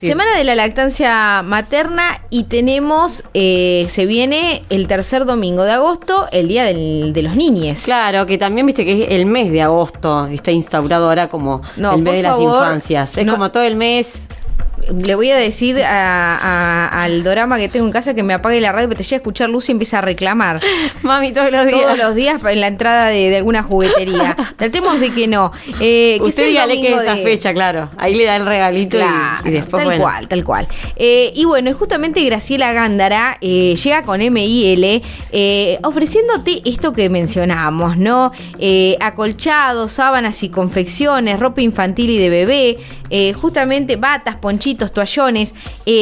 Semana de la lactancia materna y tenemos, se viene el tercer domingo de agosto, el Día de los Niñes. Claro, que también viste que es el mes de agosto, está instaurado ahora como el mes de las infancias. Es como todo el mes. Le voy a decir al Dorama que tengo en casa que me apague la radio, porque te llega a escuchar Lucy y empieza a reclamar. Mami, todos los días. Todos los días en la entrada de alguna juguetería. Tratemos de que no. Usted dígale que es esa fecha, claro. Ahí le da el regalito, claro, y después, tal cual. Y bueno, justamente Graciela Gándara llega con MIL ofreciéndote esto que mencionábamos, ¿no? Acolchados, sábanas y confecciones, ropa infantil y de bebé, justamente batas, ponchitos, toallones,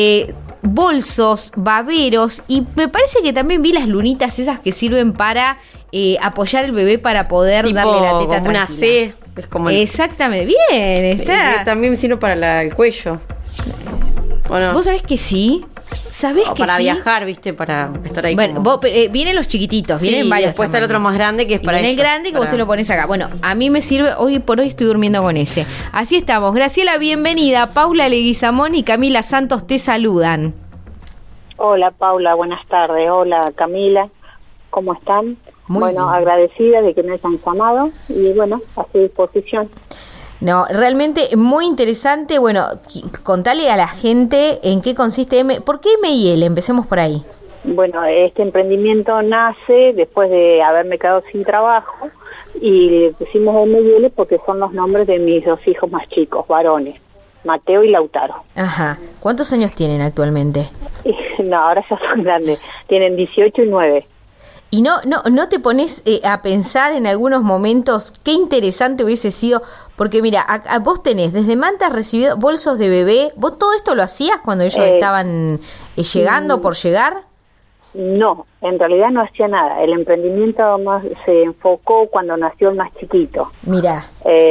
bolsos, baberos, y me parece que también vi las lunitas esas que sirven para apoyar el bebé para poder tipo darle la teta como una C. Es como exactamente, bien, está. También me sirve para el cuello. ¿O no? ¿Vos sabés que sí? ¿Sabés que para sí? viajar, viste, para estar ahí. Bueno, vienen los chiquititos, vienen sí, varios. Después está el otro más grande que es para el grande que vos te lo pones acá. Bueno, a mí me sirve, hoy por hoy estoy durmiendo con ese. Así estamos. Graciela, bienvenida. Paula Leguizamón y Camila Santos te saludan. Hola Paula, buenas tardes. Hola Camila, ¿cómo están? Muy bien. Agradecida de que me hayan llamado y bueno, a su disposición. No, realmente muy interesante. Bueno, contale a la gente en qué consiste ¿por qué MIL? Empecemos por ahí. Bueno, este emprendimiento nace después de haberme quedado sin trabajo y le pusimos MIL porque son los nombres de mis dos hijos más chicos, varones, Mateo y Lautaro. Ajá. ¿Cuántos años tienen actualmente? No, ahora ya son grandes, tienen 18 y 9. ¿Y no te pones a pensar en algunos momentos qué interesante hubiese sido? Porque mira, vos tenés desde mantas recibido bolsos de bebé. ¿Vos todo esto lo hacías cuando ellos estaban llegando por llegar? No, en realidad no hacía nada. El emprendimiento más se enfocó cuando nació el más chiquito. Mirá.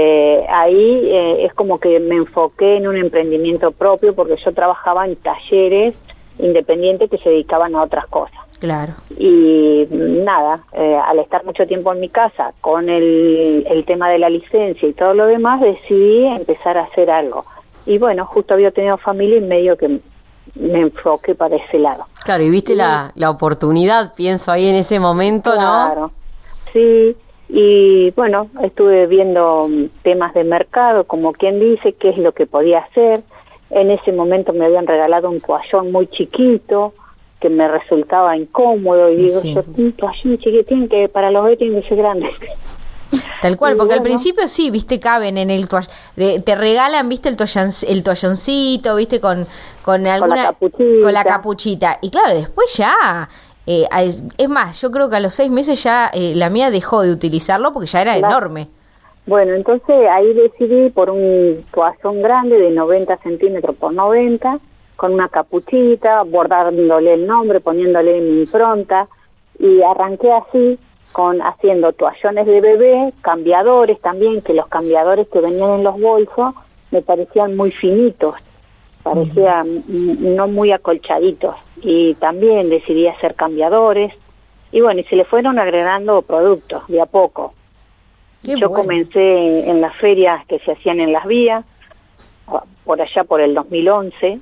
Ahí es como que me enfoqué en un emprendimiento propio porque yo trabajaba en talleres independientes que se dedicaban a otras cosas. Claro. Y nada, al estar mucho tiempo en mi casa con el tema de la licencia y todo lo demás, decidí empezar a hacer algo. Y bueno, justo había tenido familia y medio que me enfoqué para ese lado. Claro, y viste la oportunidad, pienso ahí en ese momento, claro, ¿no? Claro, sí. Y bueno, estuve viendo temas de mercado, como quien dice, qué es lo que podía hacer. En ese momento me habían regalado un toallón muy chiquito, que me resultaba incómodo, y digo, sí. Yo un toallón chiquitín que para los bebés tiene que ser grande. Tal cual, porque al principio sí, viste, caben en el te regalan, viste, el toalloncito, viste, con alguna con la capuchita. Y claro, después ya es más, yo creo que a los 6 meses ya la mía dejó de utilizarlo porque ya era enorme. Bueno, entonces ahí decidí por un toallón grande de 90 centímetros por 90, con una capuchita, bordándole el nombre, poniéndole mi impronta, y arranqué así, haciendo toallones de bebé, cambiadores también, que los cambiadores que venían en los bolsos me parecían muy finitos, parecían no muy acolchaditos, y también decidí hacer cambiadores, y bueno, y se le fueron agregando productos de a poco. Yo comencé en las ferias que se hacían en las vías, por allá por el 2011,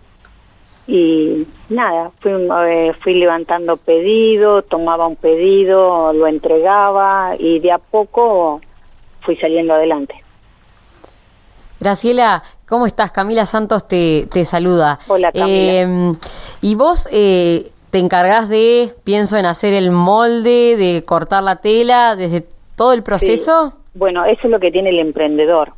y nada, fui levantando pedido, tomaba un pedido, lo entregaba y de a poco fui saliendo adelante. Graciela, ¿cómo estás? Camila Santos te saluda. Hola, Camila. Y vos te encargás pienso en hacer el molde, de cortar la tela, desde todo el proceso. Sí. Bueno, eso es lo que tiene el emprendedor.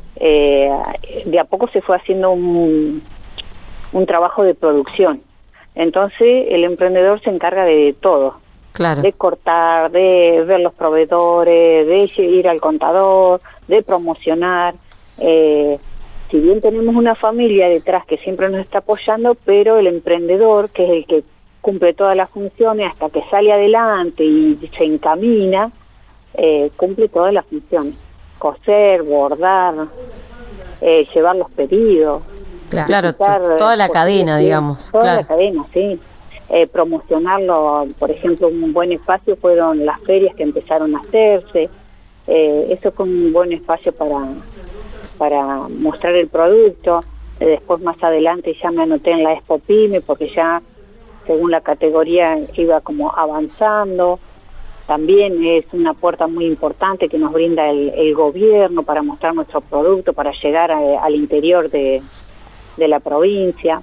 De a poco se fue haciendo un trabajo de producción. Entonces el emprendedor se encarga de todo. Claro. De cortar, de ver los proveedores, de ir al contador, de promocionar. Si bien tenemos una familia detrás que siempre nos está apoyando, pero el emprendedor, que es el que cumple todas las funciones hasta que sale adelante y se encamina, cumple todas las funciones. Coser, bordar, llevar los pedidos. Claro, toda la cadena, digamos. Toda la cadena, sí. Promocionarlo, por ejemplo, un buen espacio fueron las ferias que empezaron a hacerse. Eso fue un buen espacio para mostrar el producto. Después más adelante ya me anoté en la Expo Pyme porque ya según la categoría iba como avanzando. También es una puerta muy importante que nos brinda el gobierno para mostrar nuestro producto, para llegar al interior de la provincia.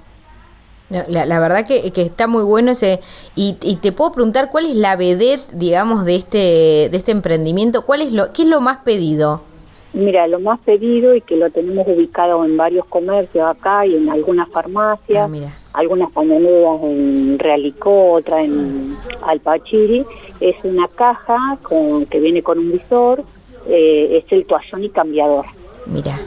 La verdad que está muy bueno ese. Y te puedo preguntar cuál es la vedette, digamos, de este emprendimiento. ¿Qué es lo más pedido? Mira, lo más pedido y que lo tenemos ubicado en varios comercios acá y en algunas farmacias, algunas pañaleras en Realicó, otra en Alpachiri, es una caja que viene con un visor, es el toallón y cambiador. Mira.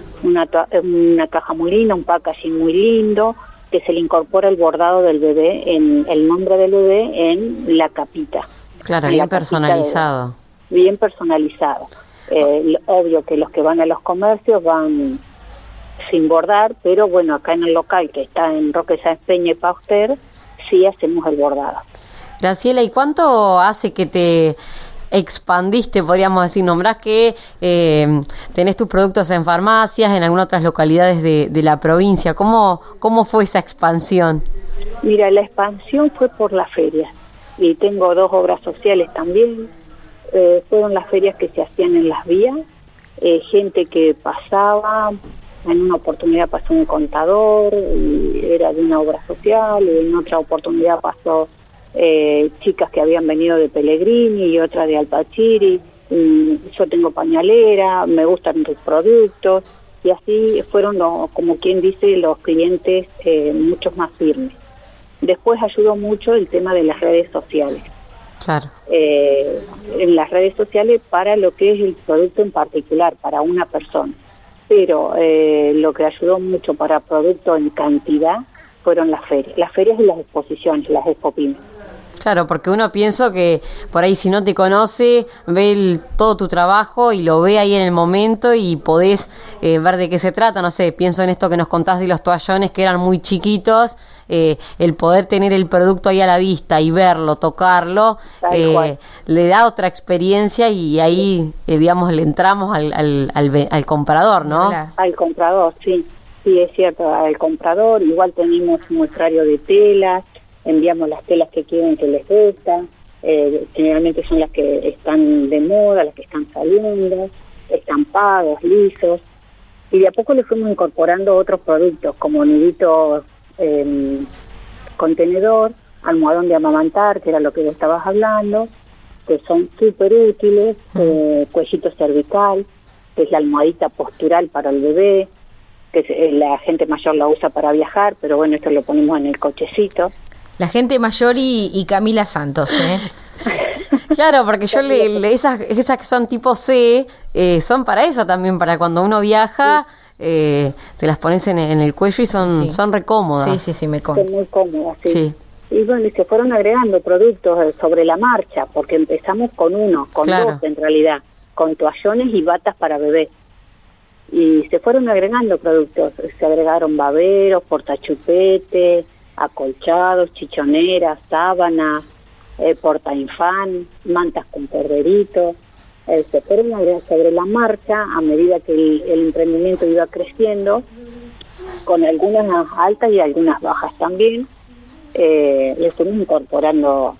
Una caja muy linda, un packaging muy lindo, que se le incorpora el bordado del bebé, el nombre del bebé en la capita. Claro, bien personalizado. Bien personalizado. Obvio que los que van a los comercios van sin bordar, pero bueno, acá en el local que está en Roque Sáenz Peña y Pauster, sí hacemos el bordado. Graciela, ¿y cuánto hace que te expandiste, podríamos decir? Nombrás que tenés tus productos en farmacias, en algunas otras localidades de la provincia. ¿Cómo fue esa expansión? Mira, la expansión fue por las ferias, y tengo 2 obras sociales también. Fueron las ferias que se hacían en las vías, gente que pasaba, en una oportunidad pasó un contador, y era de una obra social, y en otra oportunidad pasó chicas que habían venido de Pellegrini y otra de Alpachiri. Yo tengo pañalera, me gustan tus productos, y así fueron, como quien dice, los clientes muchos más firmes. Después ayudó mucho el tema de las redes sociales. Claro. En las redes sociales para lo que es el producto en particular, para una persona. Pero lo que ayudó mucho para producto en cantidad fueron las ferias y las exposiciones, las Expo Pyme. Claro, porque uno piensa que por ahí si no te conoce, ve todo tu trabajo y lo ve ahí en el momento y podés ver de qué se trata. No sé, pienso en esto que nos contás de los toallones que eran muy chiquitos, el poder tener el producto ahí a la vista y verlo, tocarlo, le da otra experiencia y ahí, digamos, le entramos al comprador, ¿no? Al comprador, sí, es cierto, al comprador. Igual tenemos un muestrario de telas, enviamos las telas que quieren, que les gustan, generalmente son las que están de moda, las que están saliendo, estampados, lisos, y de a poco le fuimos incorporando otros productos como nidito contenedor, almohadón de amamantar, que era lo que le estabas hablando, que son súper útiles, cuellito cervical, que es la almohadita postural para el bebé, que la gente mayor la usa para viajar, pero bueno, esto lo ponemos en el cochecito. La gente mayor y Camila Santos, ¿eh? Claro, porque yo esas que son tipo C, son para eso también, para cuando uno viaja, te las pones en el cuello y son re cómodas. Sí, me consta. Son muy cómodas, sí. Y bueno, y se fueron agregando productos sobre la marcha, porque empezamos con dos en realidad, con toallones y batas para bebé. Y se fueron agregando productos, se agregaron baberos, portachupetes, acolchados, chichoneras, sábanas, portainfán, mantas con corderito. Se fueron agregando sobre la marcha a medida que el emprendimiento iba creciendo, con algunas altas y algunas bajas también. Le fuimos incorporando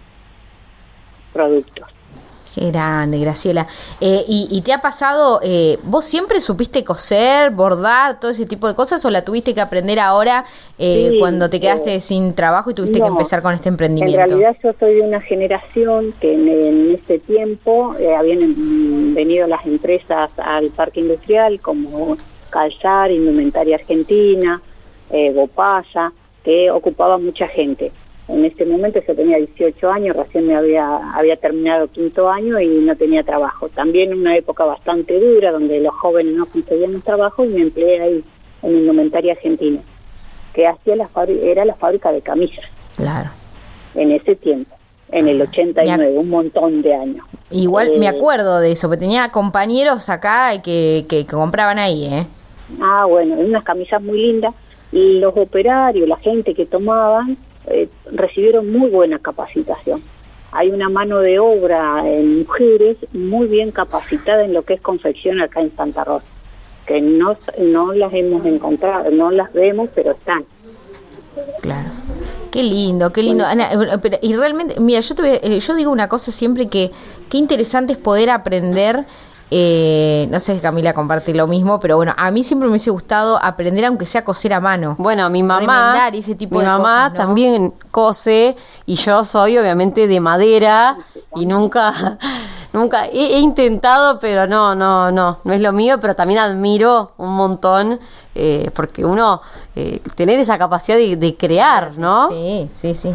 productos. Qué grande, Graciela. ¿Y te ha pasado, vos siempre supiste coser, bordar, todo ese tipo de cosas, o la tuviste que aprender ahora cuando te quedaste sin trabajo y tuviste que empezar con este emprendimiento? En realidad yo soy de una generación que en ese tiempo habían venido las empresas al parque industrial como Calzar, Indumentaria Argentina, Bopaya, que ocupaba mucha gente. En ese momento yo tenía 18 años, recién me había terminado 5º año y no tenía trabajo. También una época bastante dura donde los jóvenes no conseguían trabajo, y me empleé ahí en Indumentaria Argentina, que hacía era la fábrica de camisas. Claro. En ese tiempo, en el 89, un montón de años. Igual me acuerdo de eso, porque tenía compañeros acá que compraban ahí, ¿eh? Ah, bueno, unas camisas muy lindas. Y los operarios, la gente que tomaban, recibieron muy buena capacitación. Hay una mano de obra en mujeres muy bien capacitada en lo que es confección acá en Santa Rosa, que no las hemos encontrado, no las vemos, pero están. Claro. Qué lindo, qué lindo. Ana, y realmente, mira, yo digo una cosa siempre, que qué interesante es poder aprender. No sé si Camila comparte lo mismo, pero bueno, a mí siempre me hubiese gustado aprender, aunque sea coser a mano. Bueno, mi mamá cosas, ¿no? También cose, y yo soy obviamente de madera y nunca he intentado, pero no es lo mío, pero también admiro un montón, porque uno tener esa capacidad de crear, ¿no? Sí.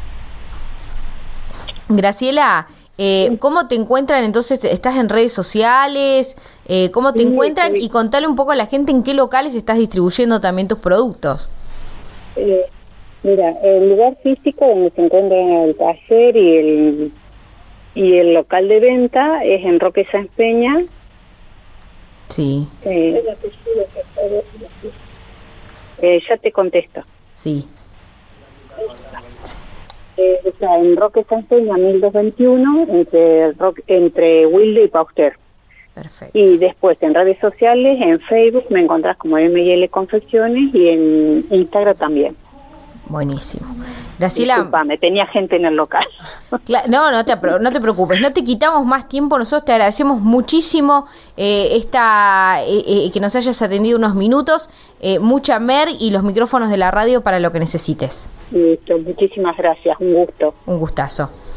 Graciela, ¿cómo te encuentran entonces? ¿Estás en redes sociales? ¿Cómo te encuentran? Sí. Y contale un poco a la gente en qué locales estás distribuyendo también tus productos. Mira, el lugar físico donde se encuentra el taller y el local de venta es en Roque Sáenz Peña. Sí. Ya te contesto. Sí. Está en Roque Sáenz Peña 1221, entre Wilde y Pauster. Perfecto. Y después en redes sociales, en Facebook me encontrás como M&L Confecciones, y en Instagram también. Buenísimo. Graciela, Disculpame, tenía gente en el local. no te preocupes, no te quitamos más tiempo. Nosotros te agradecemos muchísimo que nos hayas atendido unos minutos. Mucha mer y los micrófonos de la radio para lo que necesites. Listo, muchísimas gracias, un gusto. Un gustazo.